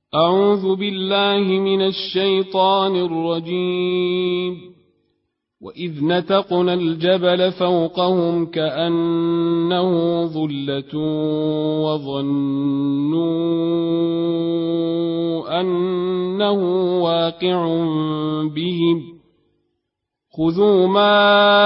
أعوذ بالله من الشيطان الرجيم. وإذ نتقنا الجبل فوقهم كأنه ظلة وظنوا أنه واقع بهم خذوا ما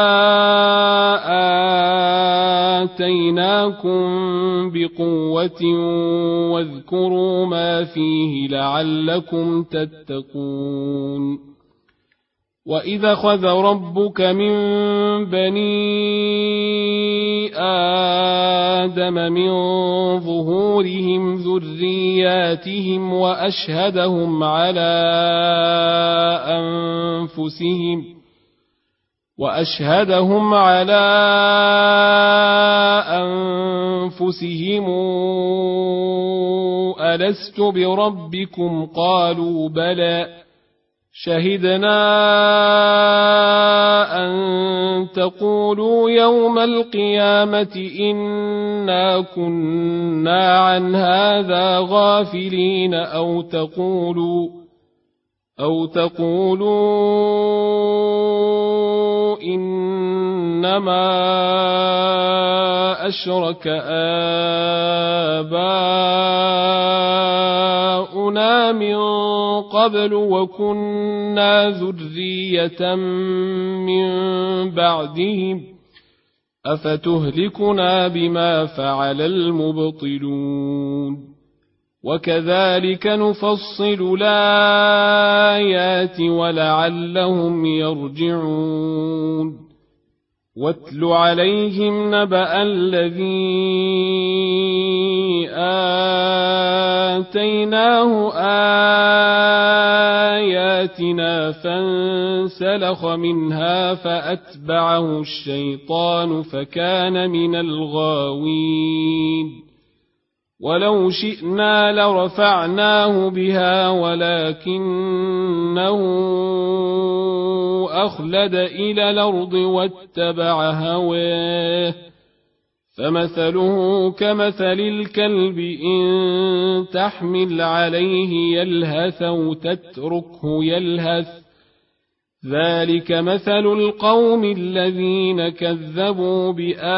آتيناكم بقوة واذكروا ما فيه لعلكم تتقون. وإذا أخذ ربك من بني آدم من ظهورهم ذرياتهم وأشهدهم على أنفسهم ألست بربكم قالوا بلى شهدنا أن تقولوا يوم القيامة إنا كنا عن هذا غافلين أو تقولوا إنما أشرك آباؤنا من قبل وكنا ذرية من بعدهم أفتهلكنا بما فعل المبطلون. وكذلك نفصل الآيات ولعلهم يرجعون. واتل عليهم نبأ الذي آتيناه آياتنا فانسلخ منها فأتبعه الشيطان فكان من الغاوين. ولو شئنا لرفعناه بها ولكنه أخلد إلى الأرض واتبع هواه فمثله كمثل الكلب إن تحمل عليه يلهث أو تتركه يلهث ذلك مثل القوم الذين كذبوا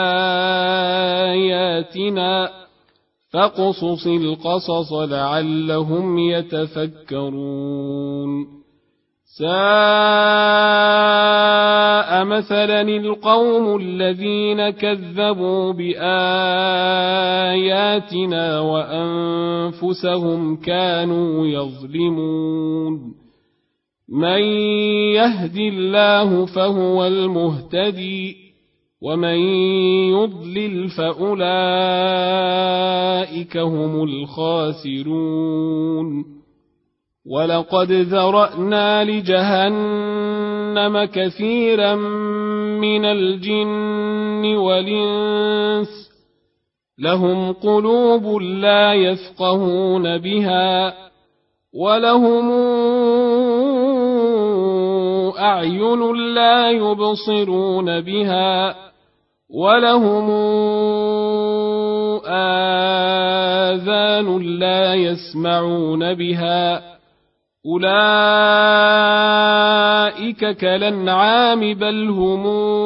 بآياتنا فاقصص القصص لعلهم يتفكرون. ساء مثلا القوم الذين كذبوا بآياتنا وأنفسهم كانوا يظلمون. من يهد الله فهو المهتدي ومن يضلل فأولئك هم الخاسرون. ولقد ذرأنا لجهنم كثيرا من الجن والإنس لهم قلوب لا يفقهون بها ولهم أعين لا يبصرون بها ولهم آذان لا يسمعون بها أولئك كالأنعام بل هم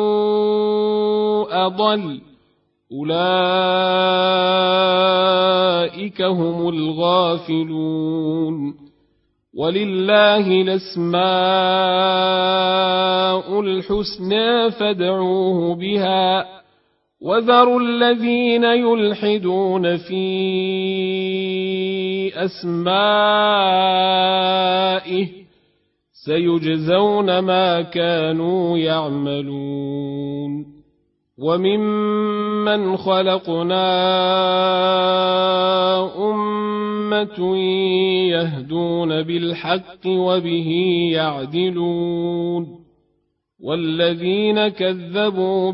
أضل أولئك هم الغافلون. ولله الأسماء الحسنى فادعوه بها وذروا الذين يلحدون في أسمائه سيجزون ما كانوا يعملون. وممن خلقنا أمة يهدون بالحق وبه يعدلون والذين كذبوا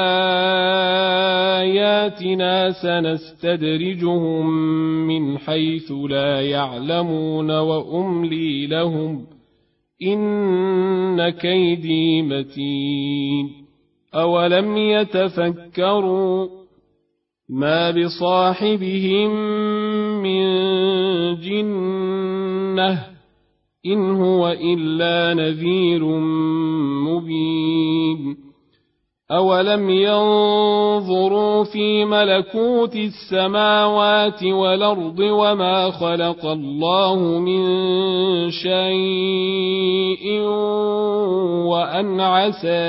بآياتنا سنستدرجهم من حيث لا يعلمون وأملي لهم إن كيدي متين. أولم يتفكروا ما بصاحبهم من جنة دونه إن هو إلا نذير مبين أولم ينظروا في ملكوت السماوات والأرض وما خلق الله من شيء وأن عسى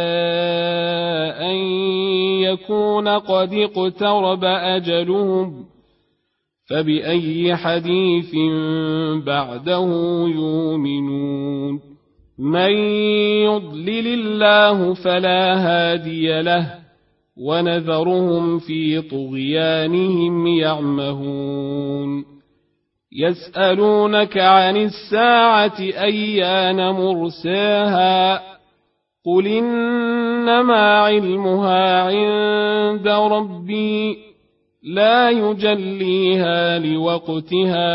أن يكون قد اقترب أجلهم فبأي حديث بعده يؤمنون من يضلل الله فلا هادي له ونذرهم في طغيانهم يعمهون يسألونك عن الساعة أيان مرساها قل إنما علمها عند ربي لا يجليها لوقتها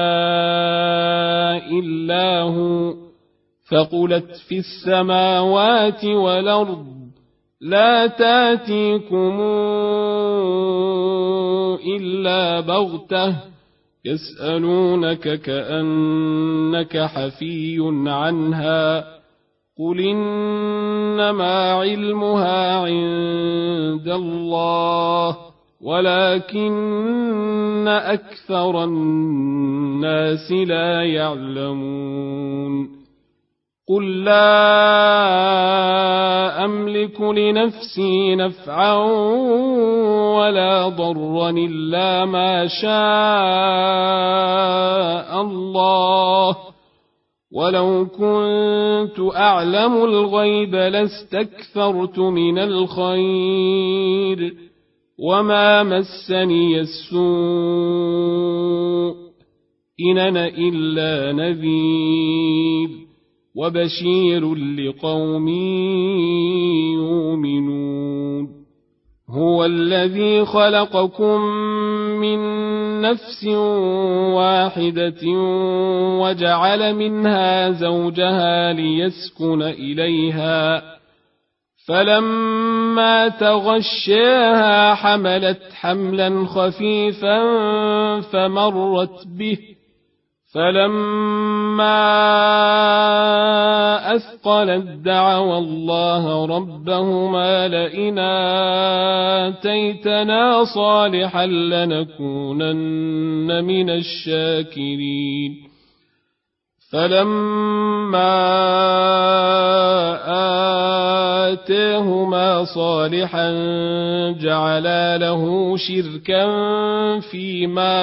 إلا هو ثقلت في السماوات والأرض لا تاتيكم إلا بغتة يسألونك كأنك حفي عنها قل إنما علمها عند الله ولكن أكثر الناس لا يعلمون قل لا أملك لنفسي نفعا ولا ضرا إلا ما شاء الله ولو كنت أعلم الغيب لاستكثرت من الخير وما مسني السوء إن أنا إلا نذير وبشير لقوم يؤمنون هو الذي خلقكم من نفس واحدة وجعل منها زوجها ليسكن إليها فلما تغشاها حملت حملا خفيفا فمرت به فلما أثقلت دعوا الله ربهما لئن آتيتنا صالحا لنكونن من الشاكرين فلما آتاهما صالحا جعلا له شركا فيما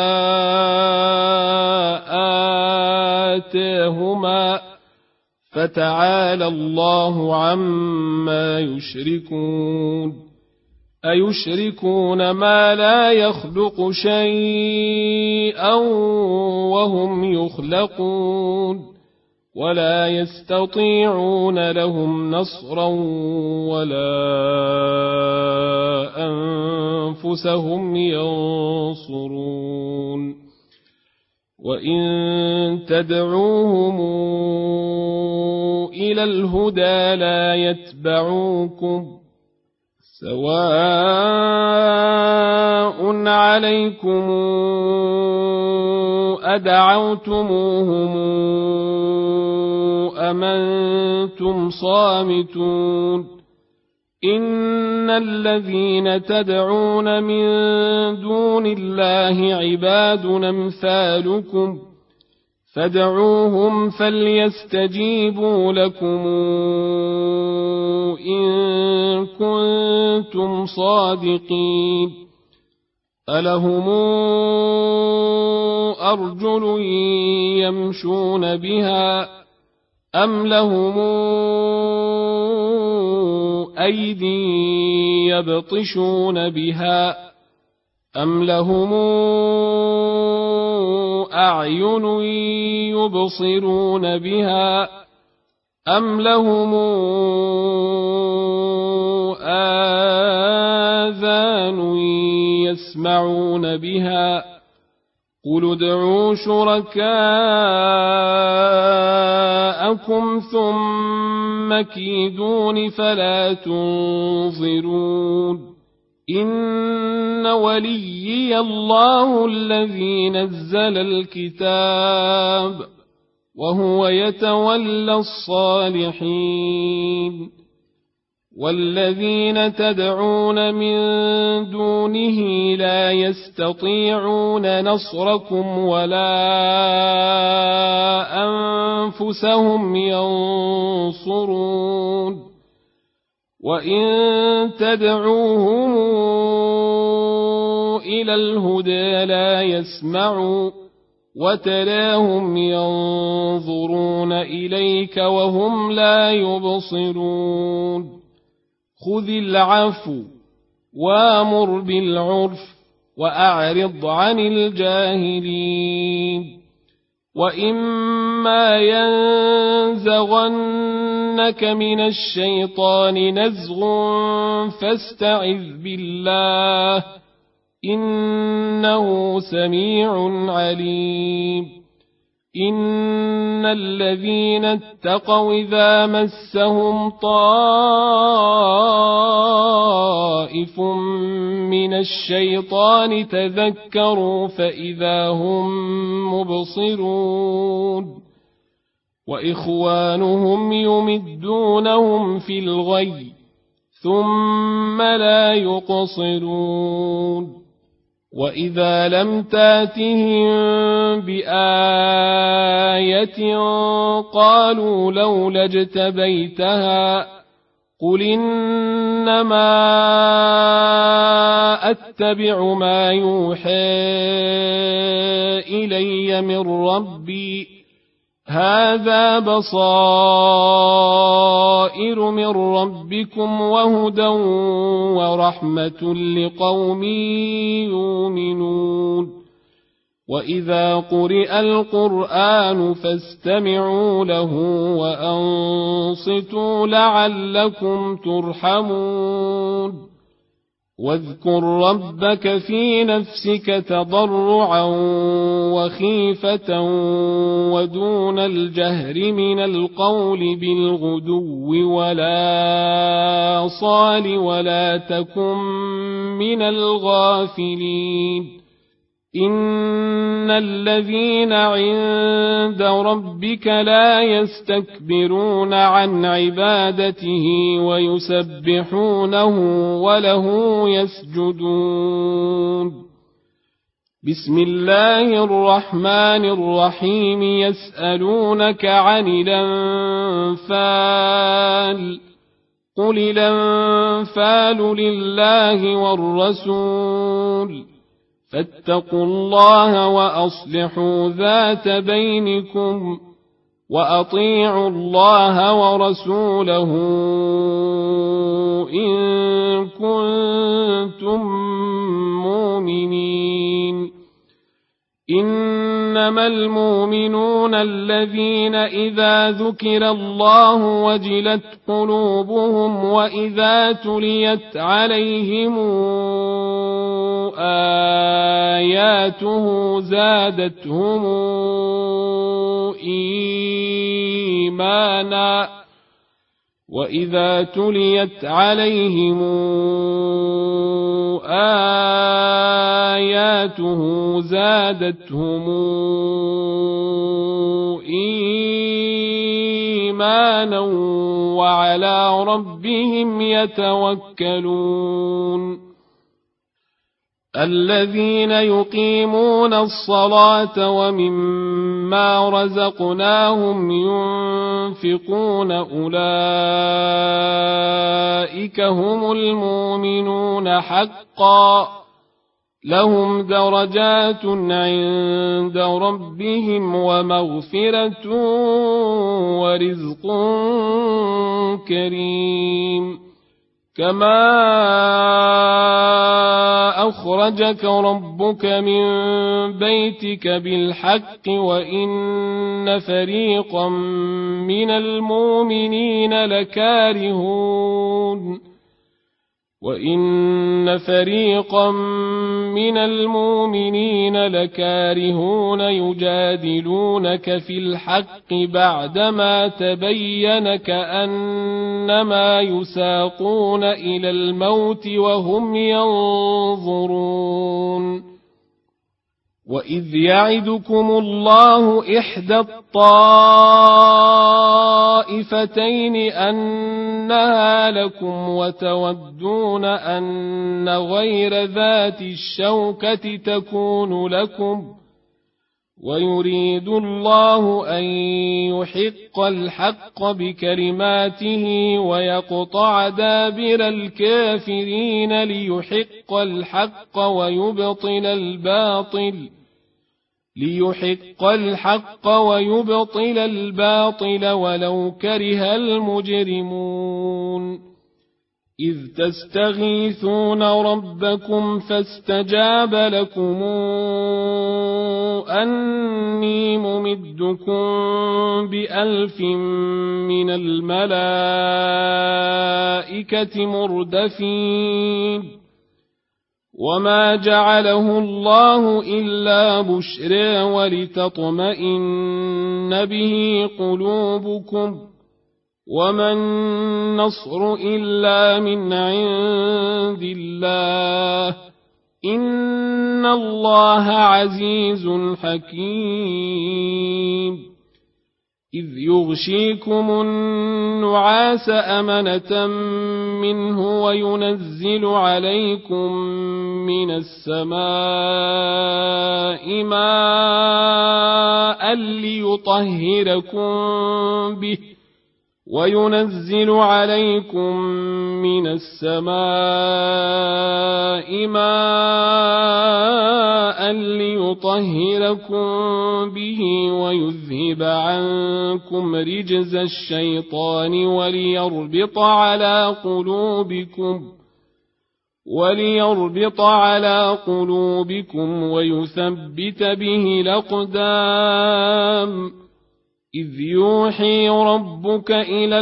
آتاهما فتعالى الله عما يشركون أيشركون ما لا يخلق شيئا وهم يخلقون ولا يستطيعون لهم نصرا ولا أنفسهم ينصرون وإن تدعوهم إلى الهدى لا يتبعوكم سواء عليكم أدعوتموهم أم أنتم صامتون إن الذين تدعون من دون الله عباد أمثالكم فادعوهم فليستجيبوا لكم إن كنتم صادقين ألهم أرجل يمشون بها أم لهم أيدي يبطشون بها أم لهم أعين يبصرون بها أم لهم آذان يسمعون بها قل ادعوا شركاءكم ثم كيدون فلا تنظرون إن وليي الله الذي نزل الكتاب وهو يتولى الصالحين والذين تدعون من دونه لا يستطيعون نصركم ولا أنفسهم ينصرون وإن تدعوهم إلى الهدى لا يسمعوا وتراهم ينظرون إليك وهم لا يبصرون خذ العفو وامر بالعرف وأعرض عن الجاهلين وإما ينزغنك من الشيطان نزغ فاستعذ بالله إنه سميع عليم إن الذين اتقوا إذا مسهم طائف من الشيطان تذكروا فإذا هم مبصرون وإخوانهم يمدونهم في الغي ثم لا يقصرون وإذا لم تاتهم بآية قالوا لولا اجتبيتها قل إنما أتبع ما يوحى إلي من ربي هذا بصائر من ربكم وهدى ورحمة لقوم يؤمنون وإذا قرئ القرآن فاستمعوا له وأنصتوا لعلكم ترحمون واذكر ربك في نفسك تضرعا وخيفة ودون الجهر من القول بالغدو ولا صال ولا تكن من الغافلين إن الذين عند ربك لا يستكبرون عن عبادته ويسبحونه وله يسجدون بسم الله الرحمن الرحيم يسألونك عن الأنفال قل الأنفال لله والرسول فاتقوا الله وأصلحوا ذات بينكم وأطيعوا الله ورسوله إن كنتم مؤمنين إنما المؤمنون الذين إذا ذكر الله وجلت قلوبهم وإذا تليت عليهم آياته زادتهم إيمانا وإذا تليت عليهم آياته زادتهم إيمانا وعلى ربهم يتوكلون الذين يقيمون الصلاة ومما رزقناهم ينفقون أولئك هم المؤمنون حقا لهم درجات عند ربهم ومغفرة ورزق كريم كما أخرجك ربك من بيتك بالحق وإن فريقا من المؤمنين لكارهون وإن فريقا من المؤمنين لكارهون يجادلونك في الحق بعدما تبين كأنما يساقون إلى الموت وهم ينظرون وإذ يعدكم الله إحدى الطائفتين أنها لكم وتودون أن غير ذات الشوكة تكون لكم ويريد الله أن يحق الحق بكلماته ويقطع دابر الكافرين ليحق الحق ويبطل الباطل ولو كره المجرمون إذ تستغيثون ربكم فاستجاب لكم أني ممدكم بألف من الملائكة مردفين وما جعله الله إلا بشرى ولتطمئن به قلوبكم وما النصر إلا من عند الله إن الله عزيز حكيم إذ يغشيكم النعاس أمنة منه وينزل عليكم من السماء ماء ليطهركم به ويذهب عنكم رجز الشيطان وليربط على قلوبكم ويثبت به الأقدام إذ يوحي ربك إلى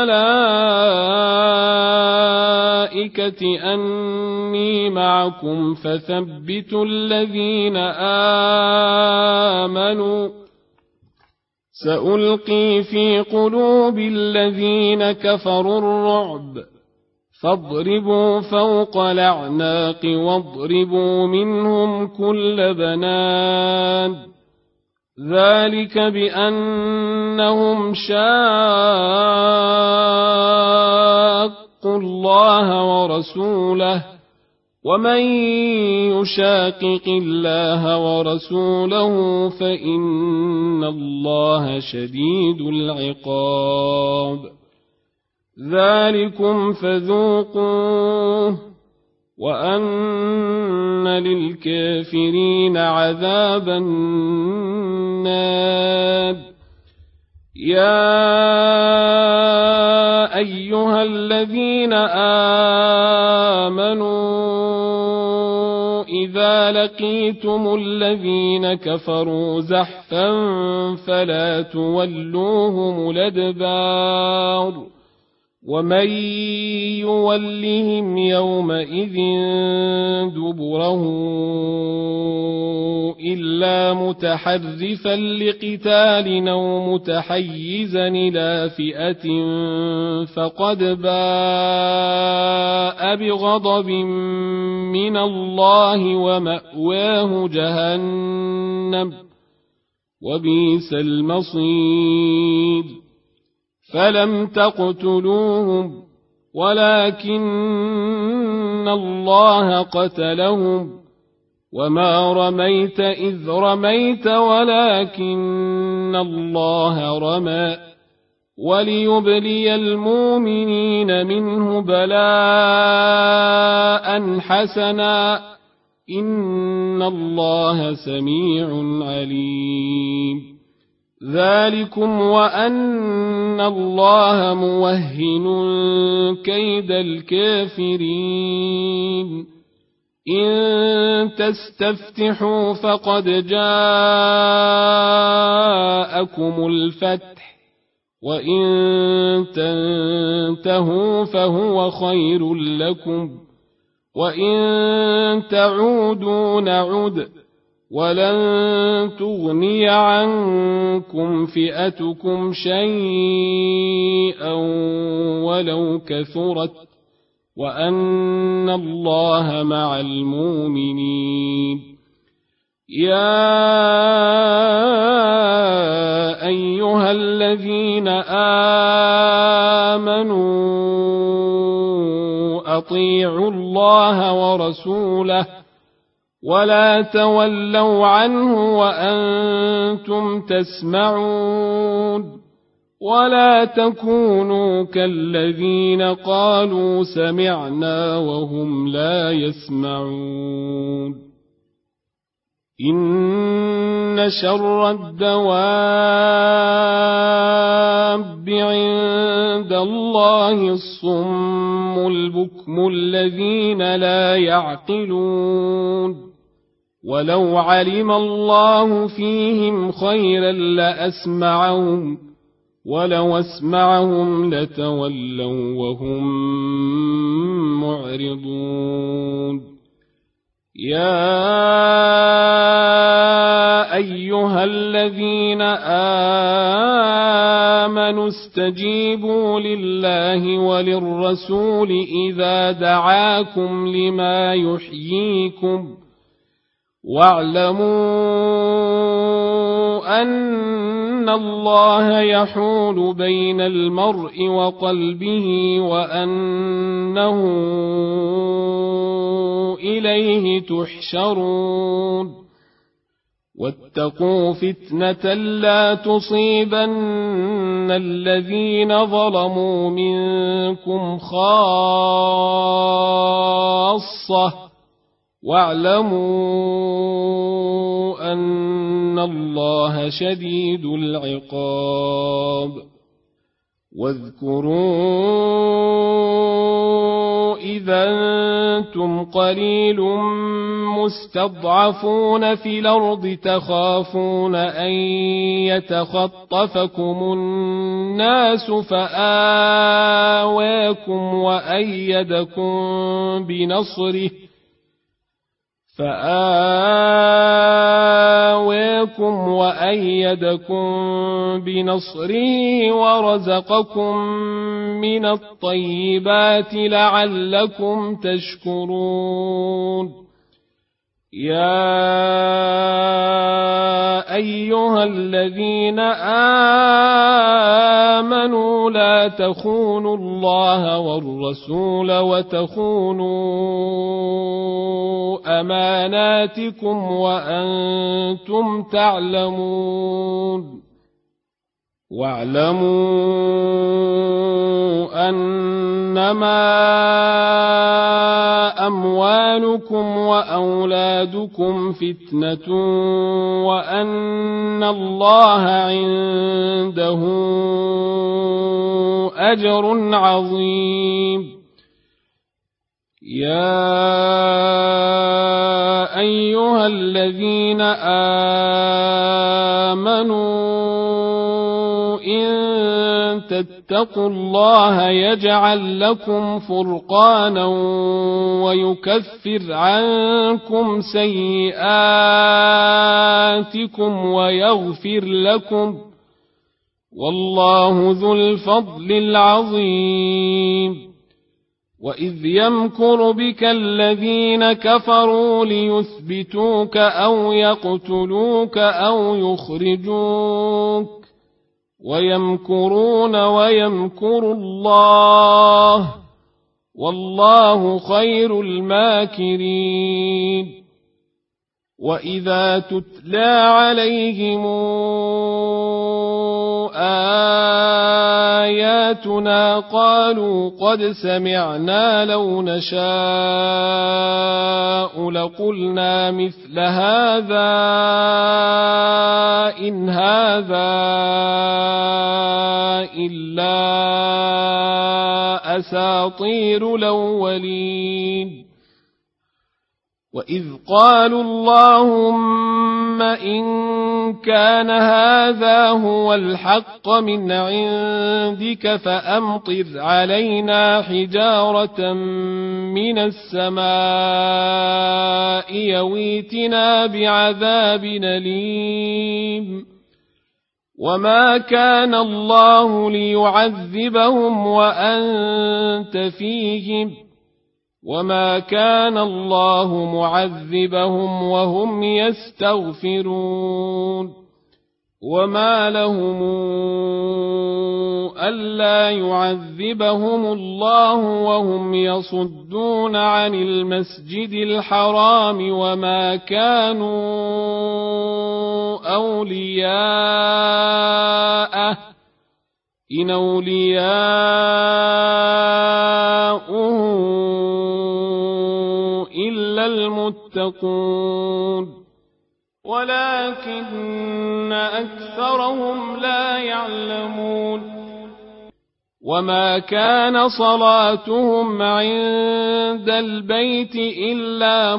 الملائكة أني معكم فثبتوا الذين آمنوا سألقي في قلوب الذين كفروا الرعب فاضربوا فوق الأعناق واضربوا منهم كل بنان ذلك بأنهم شاقوا الله ورسوله ومن يشاقق الله ورسوله فإن الله شديد العقاب ذلكم فذوقوه وأن للكافرين عذاب النار يا أيها الذين آمنوا إذا لقيتم الذين كفروا زحفا فلا تولوهم الأدبار ومن يولهم يومئذ دبره إلا متحرفا لقتال أو متحيزا إلى فئة فقد باء بغضب من الله ومأواه جهنم وبئس المصير فلم تقتلوهم ولكن الله قتلهم وما رميت إذ رميت ولكن الله رمى وليبلي المؤمنين منه بلاء حسنا إن الله سميع عليم ذلكم وأن الله موهن كيد الكافرين إن تستفتحوا فقد جاءكم الفتح وإن تنتهوا فهو خير لكم وإن تعودوا نعد ولن تغني عنكم فئتكم شيئا ولو كثرت وأن الله مع المؤمنين يا أيها الذين آمنوا أطيعوا الله ورسوله ولا تولوا عنه وأنتم تسمعون ولا تكونوا كالذين قالوا سمعنا وهم لا يسمعون إن شر الدواب عند الله الصم البكم الذين لا يعقلون ولو علم الله فيهم خيرا لأسمعهم ولو أسمعهم لتولوا وهم معرضون يا أيها الذين آمنوا استجيبوا لله وللرسول إذا دعاكم لما يحييكم واعلموا أن الله يحول بين المرء وقلبه وأنه إليه تحشرون واتقوا فتنة لا تصيبن الذين ظلموا منكم خاصة واعلموا أن الله شديد العقاب واذكروا إذا أنتم قليل مستضعفون في الأرض تخافون أن يتخطفكم الناس فآواكم وأيدكم بنصره ورزقكم من الطيبات لعلكم تشكرون يا أيها الذين آمنوا لا تخونوا الله والرسول وتخونوا أماناتكم وأنتم تعلمون واعلموا أنما أموالكم وأولادكم فتنة وأن الله عنده أجر عظيم يا أيها الذين آمنوا إن تتقوا الله يجعل لكم فرقانا ويكفر عنكم سيئاتكم ويغفر لكم والله ذو الفضل العظيم وإذ يمكر بك الذين كفروا ليثبتوك أو يقتلوك أو يخرجوك ويمكرون ويمكر الله والله خير الماكرين وإذا تتلى عليهم آياتنا قالوا قد سمعنا لو نشاء لقلنا مثل هذا إن هذا إلا أساطير الأولين وإذ قالوا اللهم إن كان هذا هو الحق من عندك فأمطر علينا حجارة من السماء يويتنا بعذاب أليم وما كان الله ليعذبهم وأنت فيهم وما كان الله معذبهم وهم يستغفرون وما لهم ألا يعذبهم الله وهم يصدون عن المسجد الحرام وما كانوا أولياءه إن أولياؤه إلا المتقون ولكن أكثرهم لا يعلمون وما كان صلاتهم عند البيت إلا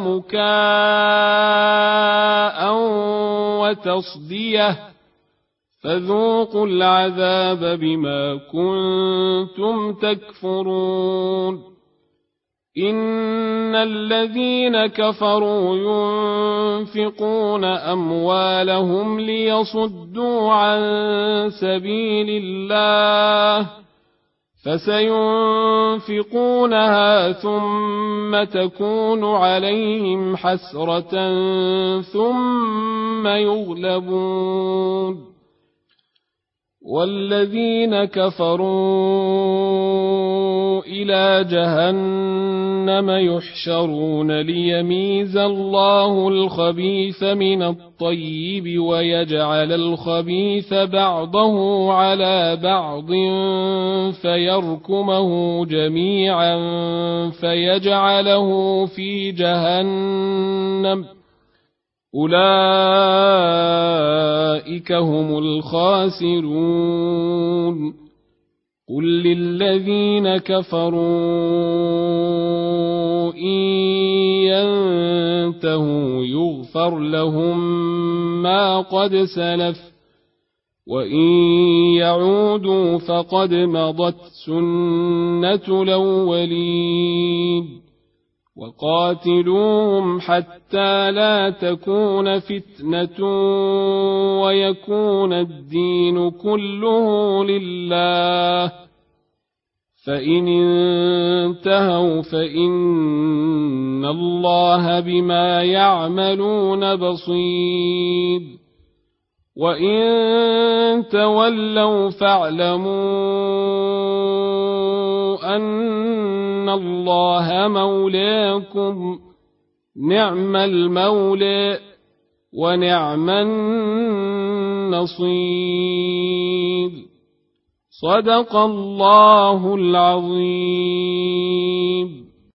مكاء وتصدية فذوقوا العذاب بما كنتم تكفرون إن الذين كفروا ينفقون أموالهم ليصدوا عن سبيل الله فسينفقونها ثم تكون عليهم حسرة ثم يغلبون والذين كفروا إلى جهنم يحشرون ليميز الله الخبيث من الطيب ويجعل الخبيث بعضه على بعض فيركمه جميعا فيجعله في جهنم أولئك هم الخاسرون قل للذين كفروا إن ينتهوا يغفر لهم ما قد سلف وإن يعودوا فقد مضت سنة الأولين وقاتلوهم حتى لا تكون فتنة ويكون الدين كله لله فإن انتهوا فإن الله بما يعملون بصير وإن تولوا فاعلموا أن الله مولاكم نعم المولى ونعم النصير صدق الله العظيم.